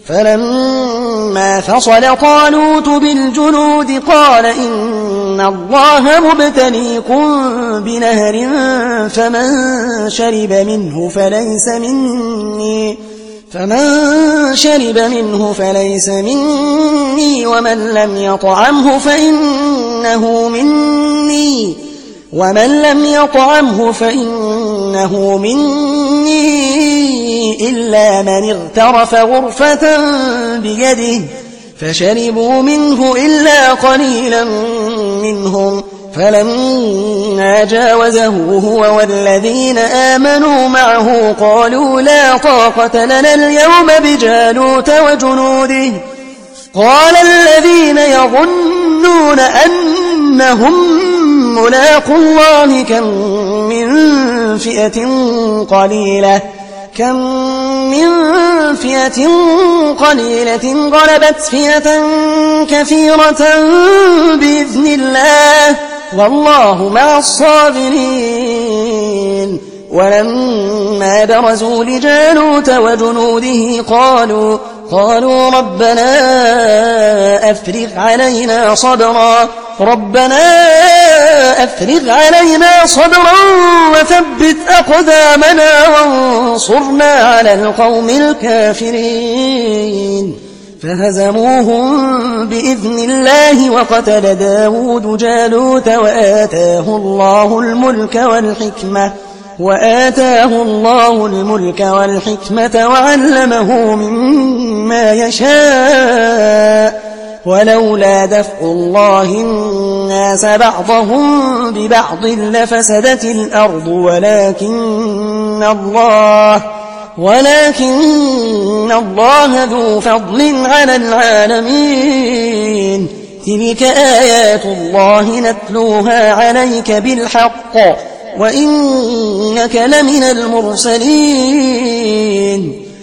فلما فصل طالوت بالجنود قال إن الله مبتليكم بنهر فمن شرب منه فليس مني ومن لم يطعمه فإنه مني إلا من اغترف غرفة بيده فشربوا منه إلا قليلا منهم فلما جاوزه هو والذين آمنوا معه قالوا لا طاقة لنا اليوم بجالوت وجنوده قال الذين يظنون أنهم ملاقوا الله كم من فئة قليلة غلبت فئة كثيرة بإذن الله والله مع الصابرين. ولما برزوا لجالوت وجنوده قالوا ربنا أفرغ علينا صبرا وثبت أقدامنا وانصرنا على القوم الكافرين فهزموهم بإذن الله وقتل داود جالوت وآتاه الله الملك والحكمة وعلمه مما يشاء ولولا دفع الله الناس بعضهم ببعض لفسدت الأرض ولكن الله ذو فضل على العالمين. تلك آيات الله نتلوها عليك بالحق وإنك لمن المرسلين.